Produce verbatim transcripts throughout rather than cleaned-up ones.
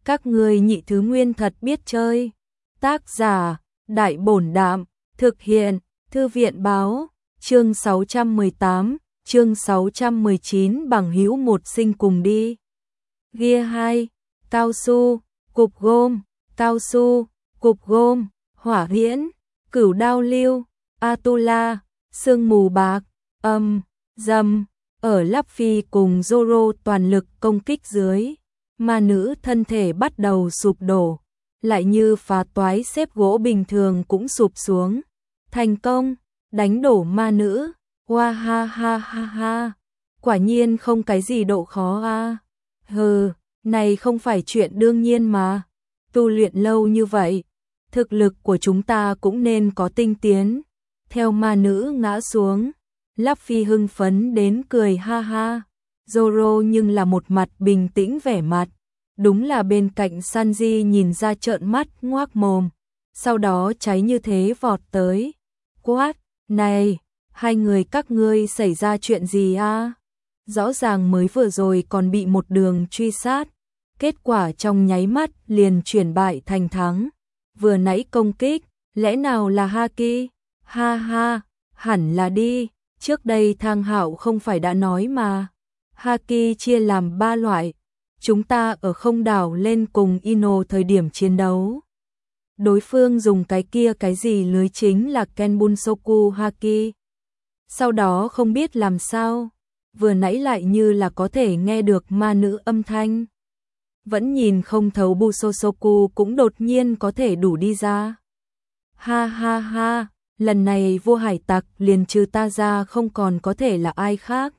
Các ngươi nhị thứ nguyên thật biết chơi. Tác giả, Đại Bổn Đạm, thực hiện, Thư viện Báo, chương sáu trăm mười tám, chương sáu trăm mười chín bằng hữu một sinh cùng đi. Gear hai, cao su, cục gôm, cao su, cục gôm, hỏa huyễn, cửu đao lưu, Atula, sương mù bạc, âm, dâm, ở Luffy cùng Zoro toàn lực công kích dưới, ma nữ thân thể bắt đầu sụp đổ, lại như phá toái xếp gỗ bình thường cũng sụp xuống. Thành công, đánh đổ ma nữ, hoa ha ha ha ha, quả nhiên không cái gì độ khó a. Hừ, này không phải chuyện đương nhiên mà, tu luyện lâu như vậy, thực lực của chúng ta cũng nên có tinh tiến. Theo ma nữ ngã xuống, Luffy hưng phấn đến cười ha ha, Zoro nhưng là một mặt bình tĩnh vẻ mặt, đúng là bên cạnh Sanji nhìn ra trợn mắt ngoác mồm, sau đó cháy như thế vọt tới, quát, này, hai người các ngươi xảy ra chuyện gì a? Rõ ràng mới vừa rồi còn bị một đường truy sát, kết quả trong nháy mắt liền chuyển bại thành thắng, vừa nãy công kích, lẽ nào là Haki? Ha ha, hẳn là đi, trước đây Thang Hạo không phải đã nói mà, Haki chia làm ba loại, chúng ta ở không đảo lên cùng Ino thời điểm chiến đấu. Đối phương dùng cái kia cái gì lưới chính là Kenbunsoku Haki. Sau đó không biết làm sao, vừa nãy lại như là có thể nghe được ma nữ âm thanh. Vẫn nhìn không thấu Busosoku cũng đột nhiên có thể đủ đi ra. Ha ha ha, lần này vua hải tặc liền trừ ta ra không còn có thể là ai khác.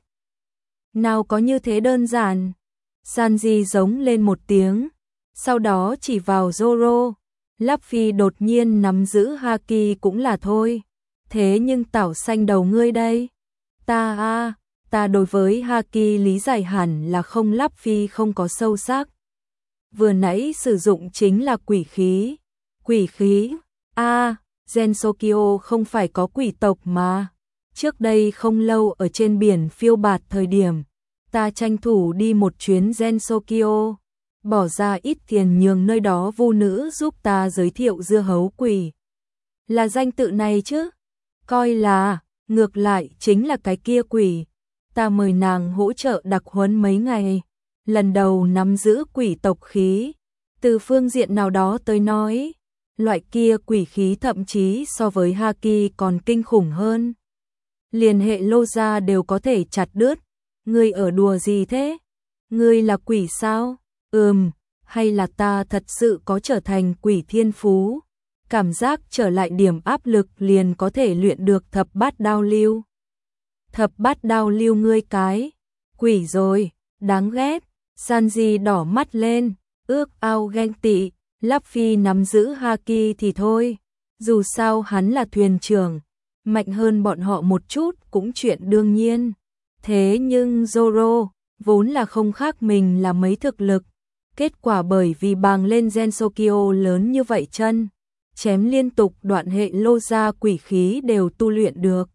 Nào có như thế đơn giản. Sanji giống lên một tiếng, sau đó chỉ vào Zoro. Luffy đột nhiên nắm giữ Haki cũng là thôi. Thế nhưng tảo xanh đầu ngươi đây. Ta a, ta đối với Haki lý giải hẳn là không, Luffy không có sâu sắc. Vừa nãy sử dụng chính là quỷ khí. Quỷ khí? A, Gensokyo không phải có quỷ tộc mà. Trước đây không lâu ở trên biển phiêu bạt thời điểm, ta tranh thủ đi một chuyến Gensokyo, bỏ ra ít tiền nhường nơi đó vu nữ giúp ta giới thiệu dưa hấu quỷ. Là danh tự này chứ? Coi là, ngược lại chính là cái kia quỷ. Ta mời nàng hỗ trợ đặc huấn mấy ngày, lần đầu nắm giữ quỷ tộc khí. Từ phương diện nào đó tới nói, loại kia quỷ khí thậm chí so với Haki còn kinh khủng hơn. Liên hệ lô ra đều có thể chặt đứt. Ngươi ở đùa gì thế? Ngươi là quỷ sao? Ừm, hay là ta thật sự có trở thành quỷ thiên phú? Cảm giác trở lại điểm áp lực liền có thể luyện được thập bát đao lưu. Thập bát đao lưu ngươi cái. Quỷ rồi, đáng ghét. Sanji đỏ mắt lên, ước ao ghen tị. Luffy nắm giữ Haki thì thôi. Dù sao hắn là thuyền trưởng, mạnh hơn bọn họ một chút cũng chuyện đương nhiên. Thế nhưng Zoro vốn là không khác mình là mấy thực lực, kết quả bởi vì bàng lên Gensokyo lớn như vậy chân, chém liên tục đoạn hệ lô ra quỷ khí đều tu luyện được.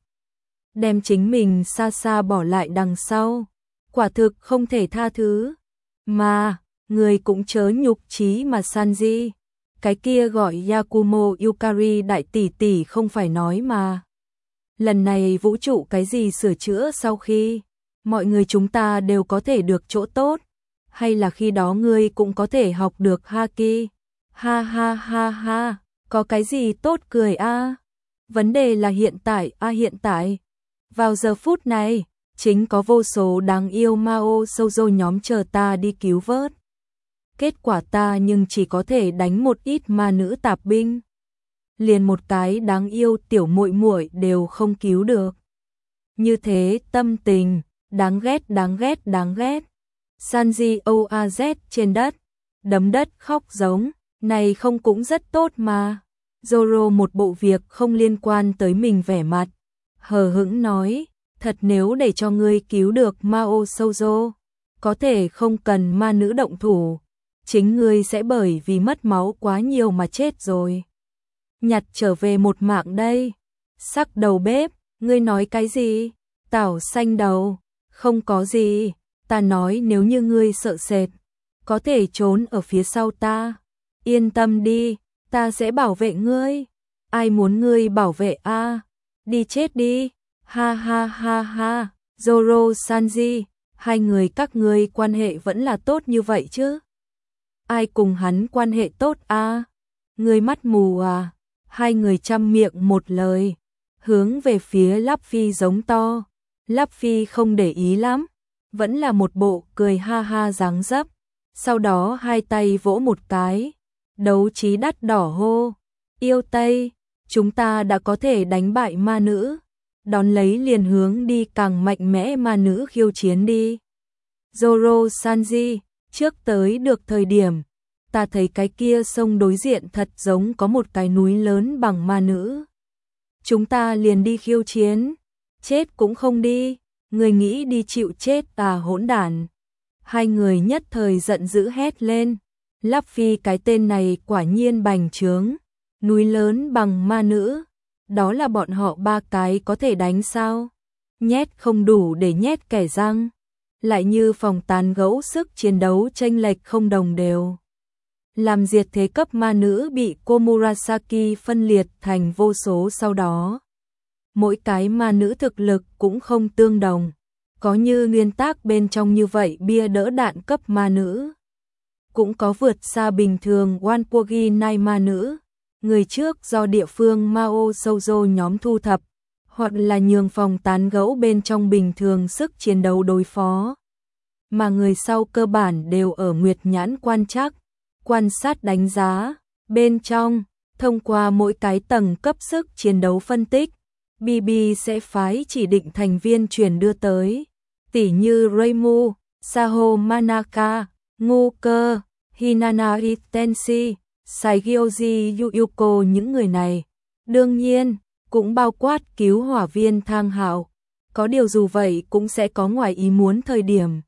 Đem chính mình xa xa bỏ lại đằng sau, quả thực không thể tha thứ. Mà, người cũng chớ nhục chí mà Sanji, cái kia gọi Yakumo Yukari đại tỷ tỷ không phải nói mà. Lần này vũ trụ cái gì sửa chữa sau khi mọi người chúng ta đều có thể được chỗ tốt, hay là khi đó ngươi cũng có thể học được Haki. Ha ha ha ha, có cái gì tốt cười a? Vấn đề là hiện tại a hiện tại. Vào giờ phút này, chính có vô số đáng yêu Mao Shoujo nhóm chờ ta đi cứu vớt. Kết quả ta nhưng chỉ có thể đánh một ít ma nữ tạp binh. Liền một cái đáng yêu tiểu muội muội đều không cứu được. Như thế tâm tình, đáng ghét đáng ghét đáng ghét. Sanji oaz trên đất, đấm đất khóc giống, này không cũng rất tốt mà. Zoro một bộ việc không liên quan tới mình vẻ mặt, hờ hững nói, thật nếu để cho ngươi cứu được Mao Shoujo, có thể không cần ma nữ động thủ, chính ngươi sẽ bởi vì mất máu quá nhiều mà chết rồi. Nhặt trở về một mạng đây. Sắc đầu bếp, ngươi nói cái gì? Tảo xanh đầu, không có gì, ta nói nếu như ngươi sợ sệt, có thể trốn ở phía sau ta. Yên tâm đi, ta sẽ bảo vệ ngươi. Ai muốn ngươi bảo vệ a? Đi chết đi. Ha ha ha ha. Zoro Sanji, hai người các ngươi quan hệ vẫn là tốt như vậy chứ? Ai cùng hắn quan hệ tốt a? Ngươi mắt mù à? Hai người chăm miệng một lời, hướng về phía Luffy giống to. Luffy không để ý lắm, vẫn là một bộ cười ha ha dáng dấp. Sau đó hai tay vỗ một cái, đấu trí đắt đỏ hô. Yêu Tây, chúng ta đã có thể đánh bại ma nữ. Đón lấy liền hướng đi càng mạnh mẽ ma nữ khiêu chiến đi. Zoro Sanji, trước tới được thời điểm, ta thấy cái kia sông đối diện thật giống có một cái núi lớn bằng ma nữ. Chúng ta liền đi khiêu chiến. Chết cũng không đi, người nghĩ đi chịu chết à hỗn đản. Hai người nhất thời giận dữ hét lên. Luffy cái tên này quả nhiên bành trướng. Núi lớn bằng ma nữ, đó là bọn họ ba cái có thể đánh sao? Nhét không đủ để nhét kẻ răng. Lại như phòng tán gẫu sức chiến đấu chênh lệch không đồng đều. Làm diệt thế cấp ma nữ bị Komurasaki phân liệt thành vô số sau đó. Mỗi cái ma nữ thực lực cũng không tương đồng. Có như nguyên tắc bên trong như vậy bia đỡ đạn cấp ma nữ. Cũng có vượt xa bình thường Wanpogi Nai ma nữ. Người trước do địa phương Mao Shoujo nhóm thu thập, hoặc là nhường phòng tán gẫu bên trong bình thường sức chiến đấu đối phó. Mà người sau cơ bản đều ở Nguyệt Nhãn quan trắc, quan sát đánh giá, bên trong, thông qua mỗi cái tầng cấp sức chiến đấu phân tích, bê bê sẽ phái chỉ định thành viên truyền đưa tới, tỉ như Reimu, Saho Manaka, Ngu Cơ, Hinana Itenshi, Saigyoji Yuyuko những người này. Đương nhiên, cũng bao quát cứu hỏa viên Thang Hạo. Có điều dù vậy cũng sẽ có ngoài ý muốn thời điểm.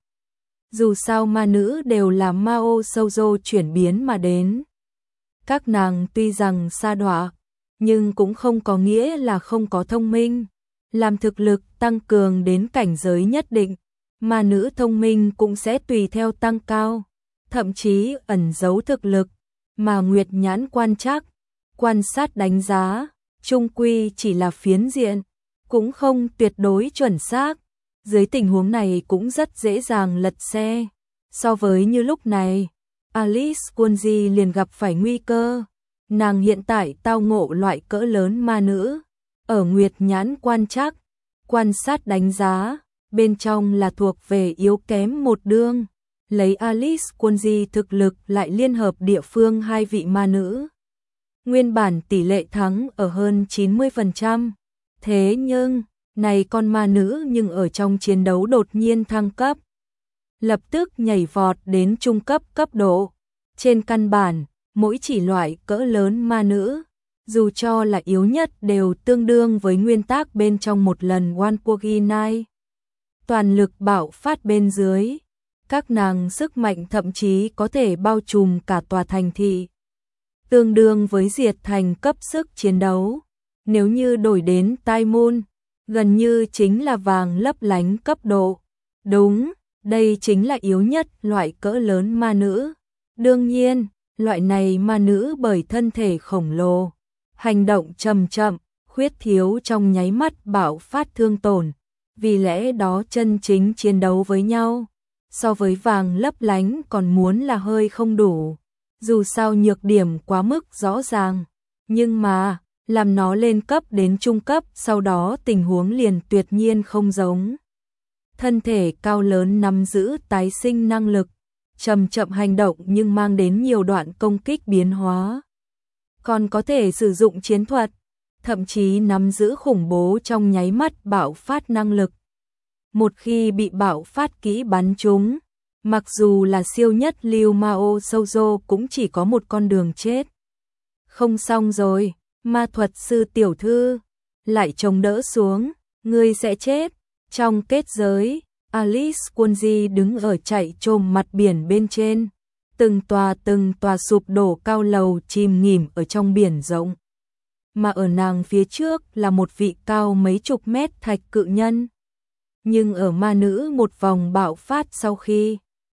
Dù sao ma nữ đều là Mao Shoujo chuyển biến mà đến. Các nàng tuy rằng sa đọa, nhưng cũng không có nghĩa là không có thông minh. Làm thực lực tăng cường đến cảnh giới nhất định, ma nữ thông minh cũng sẽ tùy theo tăng cao, thậm chí ẩn giấu thực lực. Mà Nguyệt Nhãn quan trắc, quan sát đánh giá, chung quy chỉ là phiến diện, cũng không tuyệt đối chuẩn xác. Dưới tình huống này cũng rất dễ dàng lật xe. So với như lúc này, Alice Kunji liền gặp phải nguy cơ. Nàng hiện tại tao ngộ loại cỡ lớn ma nữ. Ở Nguyệt Nhãn quan trắc, quan sát đánh giá, bên trong là thuộc về yếu kém một đương. Lấy Alice Kunji thực lực lại liên hợp địa phương hai vị ma nữ. Nguyên bản tỷ lệ thắng ở hơn chín mươi phần trăm. Thế nhưng, này con ma nữ nhưng ở trong chiến đấu đột nhiên thăng cấp. Lập tức nhảy vọt đến trung cấp cấp độ. Trên căn bản, mỗi chỉ loại cỡ lớn ma nữ, dù cho là yếu nhất đều tương đương với nguyên tắc bên trong một lần Wanpogi Nai. Toàn lực bạo phát bên dưới. Các nàng sức mạnh thậm chí có thể bao trùm cả tòa thành thị. Tương đương với diệt thành cấp sức chiến đấu. Nếu như đổi đến Tai Môn, gần như chính là vàng lấp lánh cấp độ. Đúng, đây chính là yếu nhất loại cỡ lớn ma nữ. Đương nhiên, loại này ma nữ bởi thân thể khổng lồ, hành động chậm chậm, khuyết thiếu trong nháy mắt bạo phát thương tổn. Vì lẽ đó chân chính chiến đấu với nhau, so với vàng lấp lánh còn muốn là hơi không đủ. Dù sao nhược điểm quá mức rõ ràng, nhưng mà, làm nó lên cấp đến trung cấp sau đó tình huống liền tuyệt nhiên không giống. Thân thể cao lớn nắm giữ tái sinh năng lực, chậm chậm hành động nhưng mang đến nhiều đoạn công kích biến hóa. Còn có thể sử dụng chiến thuật, thậm chí nắm giữ khủng bố trong nháy mắt bạo phát năng lực. Một khi bị bạo phát kỹ bắn trúng, mặc dù là siêu nhất lưu Mao Shoujo cũng chỉ có một con đường chết. Không xong rồi, ma thuật sư tiểu thư, lại chống đỡ xuống, ngươi sẽ chết. Trong kết giới, Alice Kunji đứng ở chạy trồm mặt biển bên trên. Từng tòa từng tòa sụp đổ cao lầu chìm nghỉm ở trong biển rộng. Mà ở nàng phía trước là một vị cao mấy chục mét thạch cự nhân. Nhưng ở ma nữ một vòng bạo phát sau khi,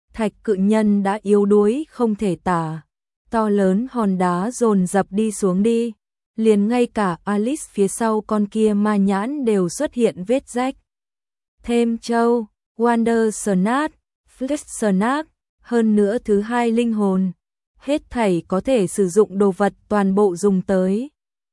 thạch cự nhân đã yếu đuối không thể tả. To lớn hòn đá dồn dập đi xuống đi. Liền ngay cả Alice phía sau con kia ma nhãn đều xuất hiện vết rách. Thêm châu, Wonder Snake, Flesh Snake, hơn nữa thứ hai linh hồn. Hết thảy có thể sử dụng đồ vật toàn bộ dùng tới.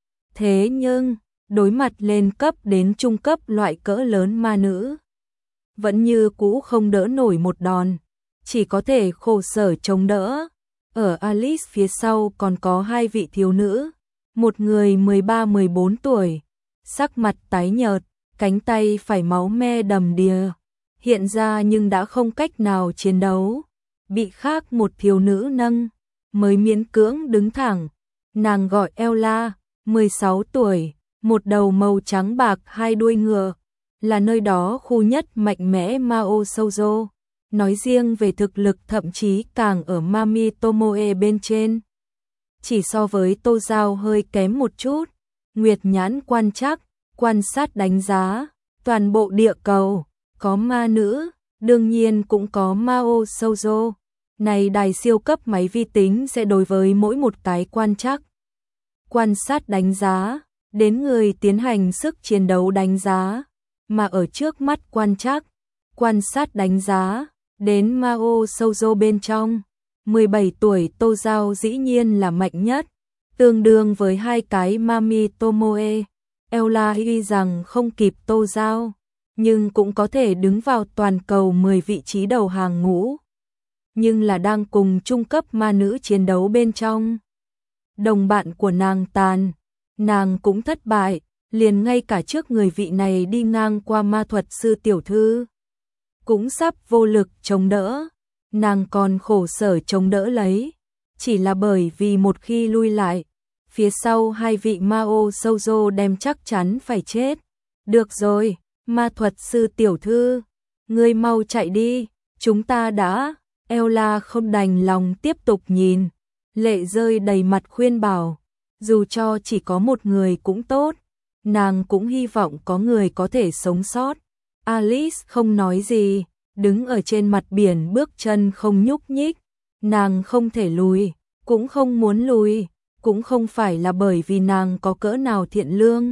Thế nhưng, đối mặt lên cấp đến trung cấp loại cỡ lớn ma nữ, vẫn như cũ không đỡ nổi một đòn, chỉ có thể khổ sở chống đỡ. Ở Alice phía sau còn có hai vị thiếu nữ, một người mười ba mười bốn tuổi, sắc mặt tái nhợt, cánh tay phải máu me đầm đìa, hiện ra nhưng đã không cách nào chiến đấu, bị khác một thiếu nữ nâng, mới miễn cưỡng đứng thẳng. Nàng gọi Ella, mười sáu tuổi, một đầu màu trắng bạc hai đuôi ngựa, là nơi đó khu nhất mạnh mẽ Mao Shoujo. Nói riêng về thực lực thậm chí càng ở Mami Tomoe bên trên. Chỉ so với Tô Giao hơi kém một chút. Nguyệt nhãn quan trắc, quan sát đánh giá, toàn bộ địa cầu, có ma nữ, đương nhiên cũng có Mao Shoujo. Này đài siêu cấp máy vi tính sẽ đối với mỗi một cái quan trắc, quan sát đánh giá, đến người tiến hành sức chiến đấu đánh giá, mà ở trước mắt quan trắc, quan sát đánh giá, đến Mao Shoujo bên trong, mười bảy tuổi Tô Giao dĩ nhiên là mạnh nhất, tương đương với hai cái Mami Tomoe. Ella tuy rằng không kịp Tô Giao, nhưng cũng có thể đứng vào toàn cầu mười vị trí đầu hàng ngũ. Nhưng là đang cùng trung cấp ma nữ chiến đấu bên trong. Đồng bạn của nàng tàn, nàng cũng thất bại, liền ngay cả trước người vị này đi ngang qua ma thuật sư tiểu thư, cũng sắp vô lực chống đỡ, nàng còn khổ sở chống đỡ lấy, chỉ là bởi vì một khi lui lại, phía sau hai vị Mao Shoujo đem chắc chắn phải chết. Được rồi, ma thuật sư tiểu thư, ngươi mau chạy đi, chúng ta đã. Ella không đành lòng tiếp tục nhìn, lệ rơi đầy mặt khuyên bảo, dù cho chỉ có một người cũng tốt, nàng cũng hy vọng có người có thể sống sót. Alice không nói gì, đứng ở trên mặt biển bước chân không nhúc nhích, nàng không thể lùi, cũng không muốn lùi, cũng không phải là bởi vì nàng có cỡ nào thiện lương.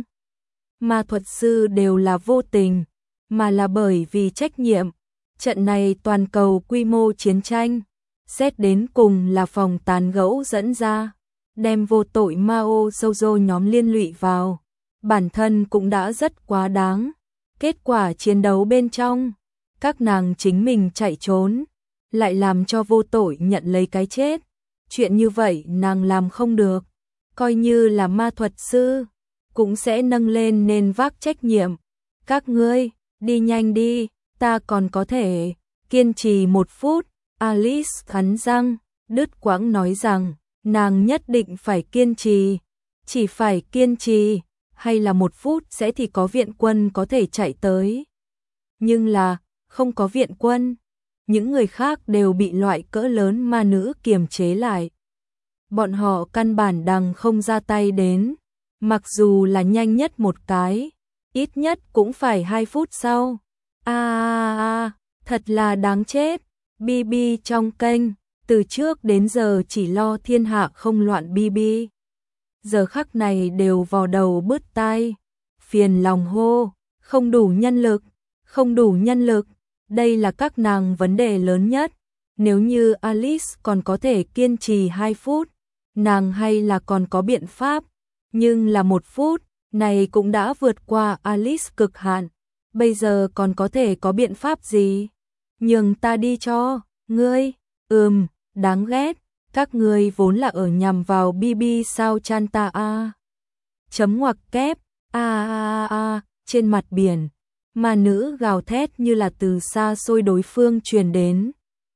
Ma thuật sư đều là vô tình, mà là bởi vì trách nhiệm. Trận này toàn cầu quy mô chiến tranh, xét đến cùng là phòng tán gẫu dẫn ra, đem vô tội Mao Shoujo nhóm liên lụy vào, bản thân cũng đã rất quá đáng. Kết quả chiến đấu bên trong, các nàng chính mình chạy trốn, lại làm cho vô tội nhận lấy cái chết. Chuyện như vậy nàng làm không được, coi như là ma thuật sư, cũng sẽ nâng lên nên vác trách nhiệm. Các ngươi, đi nhanh đi. Ta còn có thể kiên trì một phút. Alice cắn răng, đứt quãng nói rằng nàng nhất định phải kiên trì, chỉ phải kiên trì, hay là một phút sẽ thì có viện quân có thể chạy tới. Nhưng là không có viện quân, những người khác đều bị loại cỡ lớn ma nữ kiềm chế lại. Bọn họ căn bản đằng không ra tay đến, mặc dù là nhanh nhất một cái, ít nhất cũng phải hai phút sau. À, à, à, thật là đáng chết. bê bê trong kênh, từ trước đến giờ chỉ lo thiên hạ không loạn bê bê. Giờ khắc này đều vò đầu bứt tai, phiền lòng hô, không đủ nhân lực, không đủ nhân lực, đây là các nàng vấn đề lớn nhất. Nếu như Alice còn có thể kiên trì hai phút, nàng hay là còn có biện pháp, nhưng là một phút, này cũng đã vượt qua Alice cực hạn. Bây giờ còn có thể có biện pháp gì? Nhường ta đi cho, ngươi, ừm, đáng ghét, các ngươi vốn là ở nhằm vào bê bê sao chan ta a. Chấm ngoặc kép, a a a, trên mặt biển, ma nữ gào thét như là từ xa xôi đối phương truyền đến.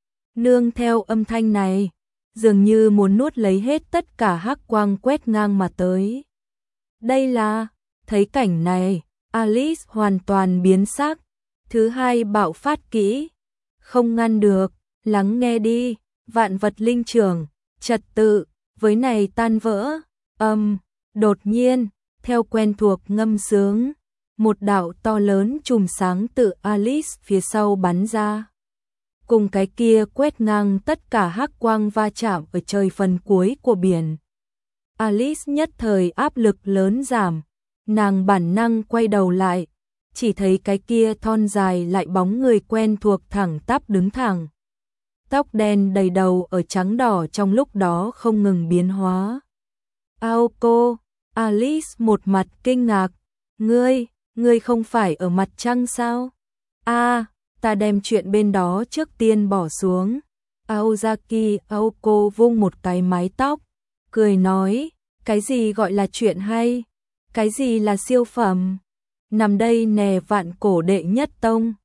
Nương theo âm thanh này, dường như muốn nuốt lấy hết tất cả hắc quang quét ngang mà tới. Đây là, thấy cảnh này, Alice hoàn toàn biến sắc, thứ hai bạo phát kỹ, không ngăn được, lắng nghe đi, vạn vật linh trưởng, trật tự, với này tan vỡ, âm, đột nhiên, theo quen thuộc ngâm sướng, một đạo to lớn chùm sáng tự Alice phía sau bắn ra. cùng cái kia quét ngang tất cả hắc quang va chạm ở trời phần cuối của biển. Alice nhất thời áp lực lớn giảm, nàng bản năng quay đầu lại, chỉ thấy cái kia thon dài lại bóng người quen thuộc thẳng tắp đứng thẳng. Tóc đen đầy đầu ở trắng đỏ trong lúc đó không ngừng biến hóa. Aoko, Alice một mặt kinh ngạc, ngươi, ngươi không phải ở mặt trăng sao? A, à, ta đem chuyện bên đó trước tiên bỏ xuống. Aozaki Aoko vung một cái mái tóc, cười nói, cái gì gọi là chuyện hay? Cái gì là siêu phẩm? Nằm đây nè vạn cổ đệ nhất tông,